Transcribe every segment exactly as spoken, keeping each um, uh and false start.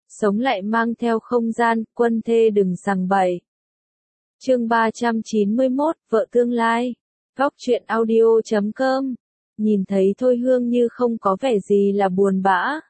sống lại mang theo không gian, quân thê đừng sằng bậy. Chương ba trăm chín mươi mốt, vợ tương lai. Góc truyện audio chấm com. Nhìn thấy Thôi Hương Như không có vẻ gì là buồn bã.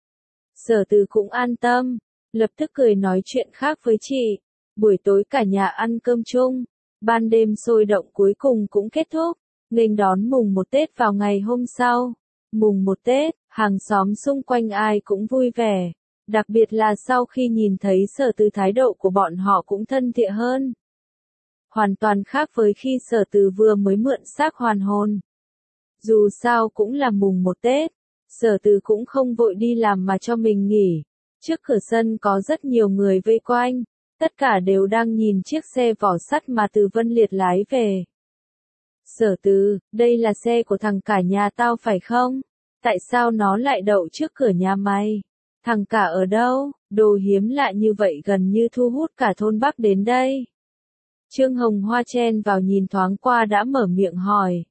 Sở Từ cũng an tâm, lập tức cười nói chuyện khác với chị. Buổi tối cả nhà ăn cơm chung, ban đêm sôi động cuối cùng cũng kết thúc, nghênh đón mùng một Tết vào ngày hôm sau. Mùng một Tết, hàng xóm xung quanh ai cũng vui vẻ, đặc biệt là sau khi nhìn thấy Sở Từ thái độ của bọn họ cũng thân thiện hơn. Hoàn toàn khác với khi Sở Từ vừa mới mượn xác hoàn hồn. Dù sao cũng là mùng một Tết, Sở Từ cũng không vội đi làm mà cho mình nghỉ. Trước cửa sân có rất nhiều người vây quanh, tất cả đều đang nhìn chiếc xe vỏ sắt mà Từ Vân Liệt lái về. Sở Từ, đây là xe của thằng cả nhà tao phải không? Tại sao nó lại đậu trước cửa nhà mày? Thằng cả ở đâu? Đồ hiếm lạ như vậy gần như thu hút cả thôn Bắc đến đây. Trương Hồng Hoa chen vào nhìn thoáng qua đã mở miệng hỏi.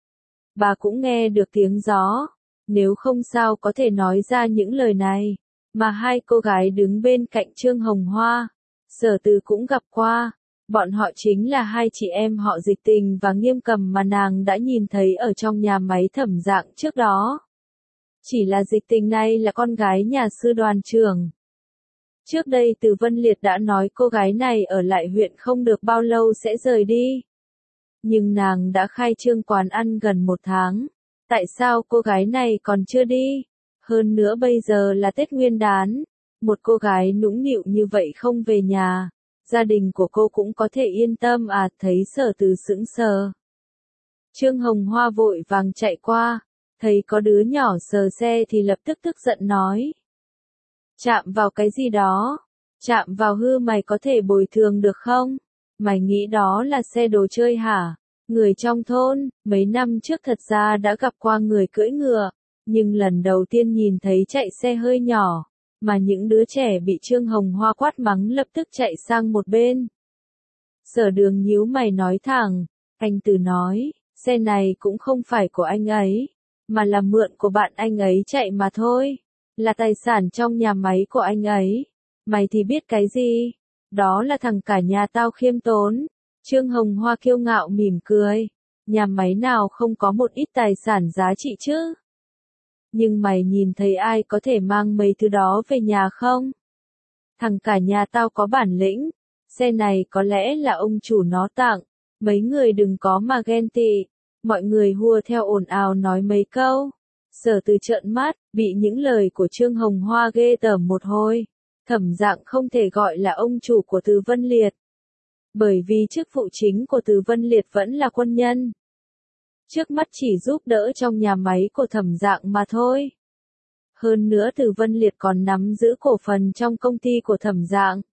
Bà cũng nghe được tiếng gió, nếu không sao có thể nói ra những lời này, mà hai cô gái đứng bên cạnh Trương Hồng Hoa, Sở Từ cũng gặp qua, bọn họ chính là hai chị em họ Dịch Tình và Nghiêm Cầm mà nàng đã nhìn thấy ở trong nhà máy Thẩm Dạng trước đó. Chỉ là Dịch Tình này là con gái nhà sư đoàn trưởng. Trước đây Từ Vân Liệt đã nói cô gái này ở lại huyện không được bao lâu sẽ rời đi. Nhưng nàng đã khai trương quán ăn gần một tháng. Tại sao cô gái này còn chưa đi? Hơn nữa bây giờ là Tết Nguyên đán. Một cô gái nũng nịu như vậy không về nhà. Gia đình của cô cũng có thể yên tâm à, thấy Sở Từ sững sờ. Trương Hồng Hoa vội vàng chạy qua. Thấy có đứa nhỏ sờ xe thì lập tức tức giận nói. Chạm vào cái gì đó? Chạm vào hư mày có thể bồi thường được không? Mày nghĩ đó là xe đồ chơi hả? Người trong thôn, mấy năm trước thật ra đã gặp qua người cưỡi ngựa, nhưng lần đầu tiên nhìn thấy chạy xe hơi nhỏ, mà những đứa trẻ bị Trương Hồng Hoa quát mắng lập tức chạy sang một bên. Sở Đường nhíu mày nói thẳng, anh Từ nói, xe này cũng không phải của anh ấy, mà là mượn của bạn anh ấy chạy mà thôi, là tài sản trong nhà máy của anh ấy. Mày thì biết cái gì? Đó là thằng cả nhà tao khiêm tốn. Trương Hồng Hoa kiêu ngạo mỉm cười. Nhà máy nào không có một ít tài sản giá trị chứ? Nhưng mày nhìn thấy ai có thể mang mấy thứ đó về nhà không? Thằng cả nhà tao có bản lĩnh. Xe này có lẽ là ông chủ nó tặng. Mấy người đừng có mà ghen tị. Mọi người hùa theo ồn ào nói mấy câu. Sở Từ trợn mắt, bị những lời của Trương Hồng Hoa ghê tởm một hồi. Thẩm Dạng không thể gọi là ông chủ của Từ Vân Liệt. Bởi vì chức vụ chính của Từ Vân Liệt vẫn là quân nhân. Trước mắt chỉ giúp đỡ trong nhà máy của Thẩm Dạng mà thôi. Hơn nữa Từ Vân Liệt còn nắm giữ cổ phần trong công ty của Thẩm Dạng.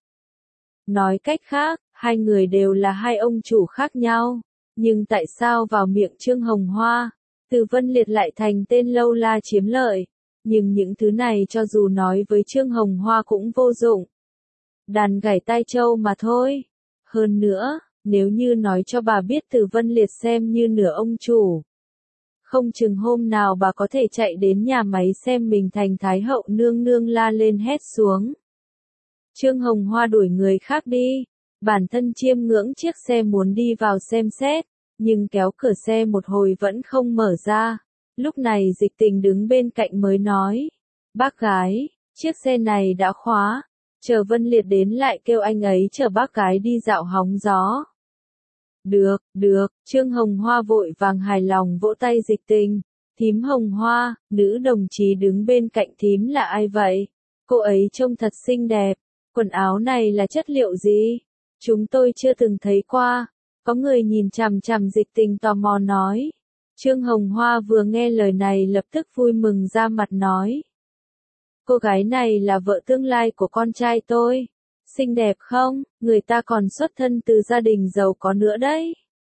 Nói cách khác, hai người đều là hai ông chủ khác nhau. Nhưng tại sao vào miệng Trương Hồng Hoa, Từ Vân Liệt lại thành tên lâu la chiếm lợi? Nhưng những thứ này cho dù nói với Trương Hồng Hoa cũng vô dụng. Đàn gảy tai trâu mà thôi. Hơn nữa, nếu như nói cho bà biết Từ Vân Liệt xem như nửa ông chủ. Không chừng hôm nào bà có thể chạy đến nhà máy xem mình thành Thái hậu nương nương la lên hét xuống. Trương Hồng Hoa đuổi người khác đi. Bản thân chiêm ngưỡng chiếc xe muốn đi vào xem xét. Nhưng kéo cửa xe một hồi vẫn không mở ra. Lúc này Dịch Tình đứng bên cạnh mới nói. Bác gái, chiếc xe này đã khóa. Chờ Vân Liệt đến lại kêu anh ấy chở bác gái đi dạo hóng gió. Được, được, Trương Hồng Hoa vội vàng hài lòng vỗ tay Dịch Tình. Thím Hồng Hoa, nữ đồng chí đứng bên cạnh thím là ai vậy? Cô ấy trông thật xinh đẹp. Quần áo này là chất liệu gì? Chúng tôi chưa từng thấy qua. Có người nhìn chằm chằm Dịch Tình tò mò nói. Trương Hồng Hoa vừa nghe lời này lập tức vui mừng ra mặt nói. Cô gái này là vợ tương lai của con trai tôi. Xinh đẹp không? Người ta còn xuất thân từ gia đình giàu có nữa đấy.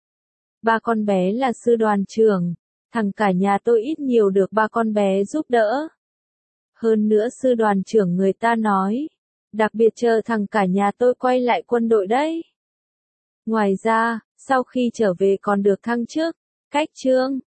Ba con bé là sư đoàn trưởng. Thằng cả nhà tôi ít nhiều được ba con bé giúp đỡ. Hơn nữa sư đoàn trưởng người ta nói. Đặc biệt chờ thằng cả nhà tôi quay lại quân đội đấy. Ngoài ra, sau khi trở về còn được thăng chức, cách trương,